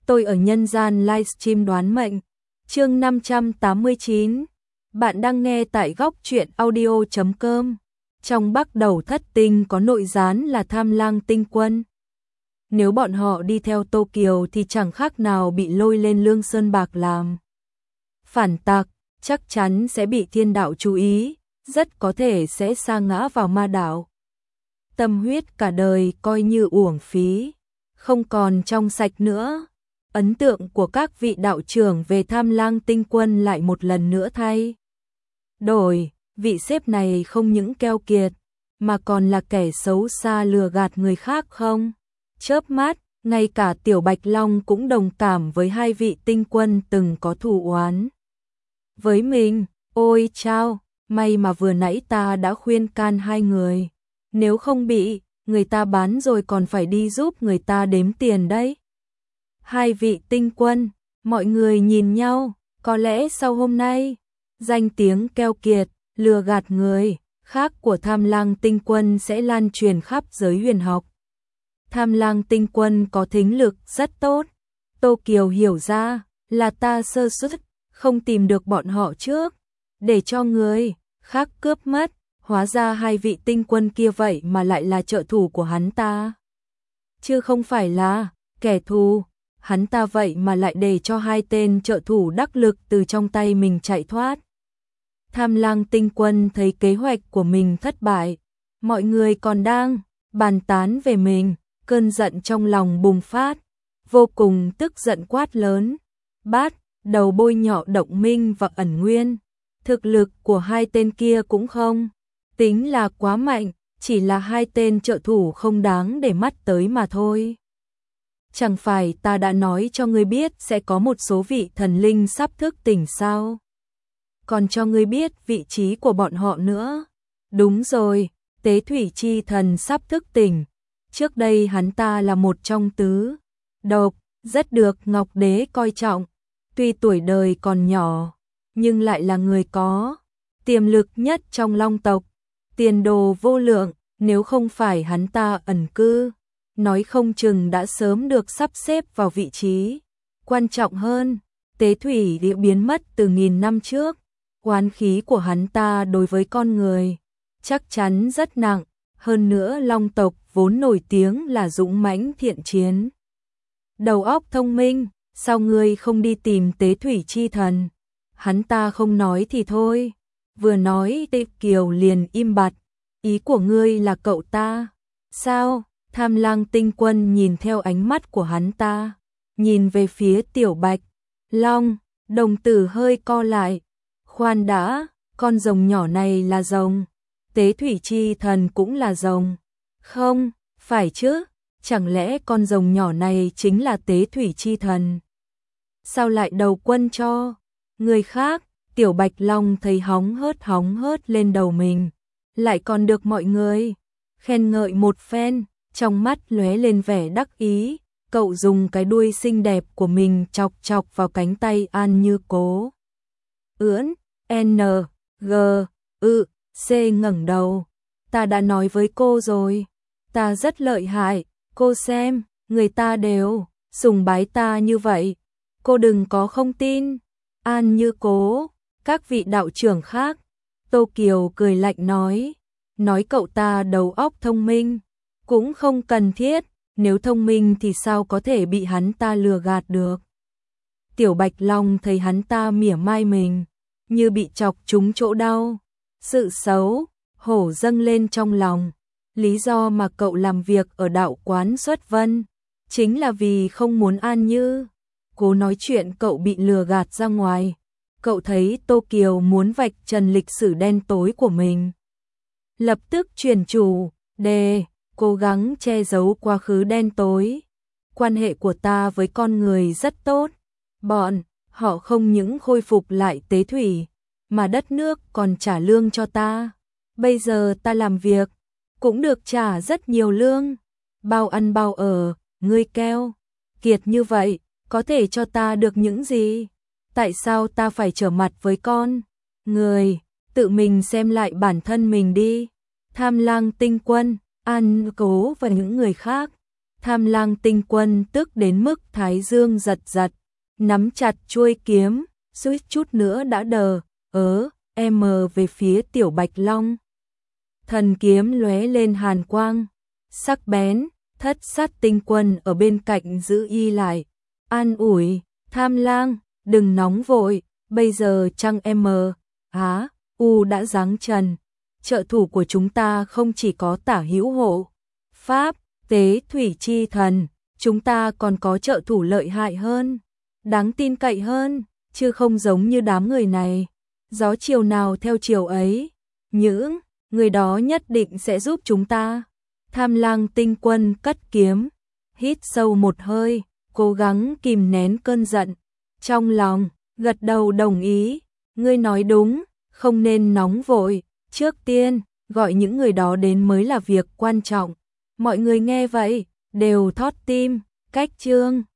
Tôi ở nhân gian livestream đoán mệnh. Chương 589. Bạn đang nghe tại góc truyện audio.com. Trong Bắc Đầu Thất Tinh có nội gián là Tham Lang Tinh Quân. Nếu bọn họ đi theo Tô Kiều thì chẳng khác nào bị lôi lên Lương Sơn Bạc làm phản tặc, chắc chắn sẽ bị thiên đạo chú ý, rất có thể sẽ sa ngã vào ma đạo. Tâm huyết cả đời coi như uổng phí, không còn trong sạch nữa. Ấn tượng của các vị đạo trưởng về Tham Lang Tinh Quân lại một lần nữa thay đổi, vị sếp này không những keo kiệt, mà còn là kẻ xấu xa lừa gạt người khác không? Chớp mắt, ngay cả Tiểu Bạch Long cũng đồng cảm với hai vị tinh quân từng có thù oán với mình. Ôi chao, may mà vừa nãy ta đã khuyên can hai người, nếu không bị người ta bán rồi còn phải đi giúp người ta đếm tiền đấy. Hai vị tinh quân, mọi người nhìn nhau, có lẽ sau hôm nay, danh tiếng keo kiệt, lừa gạt người khác của Tham Lang Tinh Quân sẽ lan truyền khắp giới huyền học. Tham Lang Tinh Quân có thính lực rất tốt. Tô Kiều hiểu ra là ta sơ suất, không tìm được bọn họ trước, để cho người khác cướp mất. Hóa ra hai vị tinh quân kia vậy mà lại là trợ thủ của hắn ta, chứ không phải là kẻ thù. Hắn ta vậy mà lại để cho hai tên trợ thủ đắc lực từ trong tay mình chạy thoát. Tham Lang Tinh Quân thấy kế hoạch của mình thất bại, mọi người còn đang bàn tán về mình, cơn giận trong lòng bùng phát, vô cùng tức giận quát lớn, bắt đầu bôi nhọ Động Minh và Ẩn Nguyên. Thực lực của hai tên kia cũng không tính là quá mạnh, chỉ là hai tên trợ thủ không đáng để mắt tới mà thôi. Chẳng phải ta đã nói cho ngươi biết sẽ có một số vị thần linh sắp thức tỉnh sao? Còn cho ngươi biết vị trí của bọn họ nữa. Đúng rồi, Tế Thủy Chi Thần sắp thức tỉnh. Trước đây hắn ta là một trong tứ độc, rất được Ngọc Đế coi trọng. Tuy tuổi đời còn nhỏ, nhưng lại là người có tiềm lực nhất trong Long tộc. Tiền đồ vô lượng, nếu không phải hắn ta ẩn cư, nói không chừng đã sớm được sắp xếp vào vị trí. Quan trọng hơn, Tế Thủy Địa biến mất từ nghìn năm trước, oán khí của hắn ta đối với con người chắc chắn rất nặng. Hơn nữa Long tộc vốn nổi tiếng là dũng mãnh thiện chiến, đầu óc thông minh, sao ngươi không đi tìm Tế Thủy Chi Thần? Hắn ta không nói thì thôi, vừa nói Tê Kiều liền im bặt. Ý của ngươi là cậu ta, sao? Tham Lang Tinh Quân nhìn theo ánh mắt của hắn ta, nhìn về phía Tiểu Bạch Long, đồng tử hơi co lại. Khoan đã, con rồng nhỏ này là rồng, Tế Thủy Chi Thần cũng là rồng. Không, phải chứ, chẳng lẽ con rồng nhỏ này chính là Tế Thủy Chi Thần? Sao lại đầu quân cho người khác? Tiểu Bạch Long thấy hóng hớt lên đầu mình, lại còn được mọi người khen ngợi một phen, trong mắt lóe lên vẻ đắc ý. Cậu dùng cái đuôi xinh đẹp của mình chọc chọc vào cánh tay An Như Cố. Ưỡn, N, G, Ư, C ngẩng đầu. Ta đã nói với cô rồi, ta rất lợi hại, cô xem, người ta đều sùng bái ta như vậy, cô đừng có không tin. An Như Cố, các vị đạo trưởng khác. Tô Kiều cười lạnh nói cậu ta đầu óc thông minh, cũng không cần thiết, nếu thông minh thì sao có thể bị hắn ta lừa gạt được. Tiểu Bạch Long thấy hắn ta mỉa mai mình, như bị chọc trúng chỗ đau, sự xấu hổ dâng lên trong lòng. Lý do mà cậu làm việc ở đạo quán Xuất Vân chính là vì không muốn An Như Cố nói chuyện cậu bị lừa gạt ra ngoài. Cậu thấy Tô Kiều muốn vạch trần lịch sử đen tối của mình, lập tức chuyển chủ đề, cố gắng che giấu quá khứ đen tối. Quan hệ của ta với con người rất tốt, bọn họ không những khôi phục lại Tế Thủy, mà đất nước còn trả lương cho ta. Bây giờ ta làm việc cũng được trả rất nhiều lương, bao ăn bao ở. Ngươi keo kiệt như vậy, có thể cho ta được những gì? Tại sao ta phải trở mặt với con người? Tự mình xem lại bản thân mình đi. Tham Lang Tinh Quân, An Cố và những người khác Tham Lang tinh quân tức đến mức thái dương giật giật, nắm chặt chuôi kiếm, suýt chút nữa đã đờ về phía Tiểu Bạch Long. Thần kiếm lóe lên hàn quang, sắc bén, Thất Sát tinh quân ở bên cạnh giữ y lại, an ủi, Tham Lang, đừng nóng vội, bây giờ trăng đã giáng trần, trợ thủ của chúng ta không chỉ có Tả Hữu Hộ Pháp, Tế Thủy Chi Thần, chúng ta còn có trợ thủ lợi hại hơn, đáng tin cậy hơn, chứ không giống như đám người này. Gió chiều nào theo chiều ấy, những người đó nhất định sẽ giúp chúng ta. Tham Lang tinh quân cất kiếm, hít sâu một hơi, cố gắng kìm nén cơn giận. Trong lòng, gật đầu đồng ý, ngươi nói đúng, không nên nóng vội, trước tiên, gọi những người đó đến mới là việc quan trọng. Mọi người nghe vậy, đều thót tim, cách chương.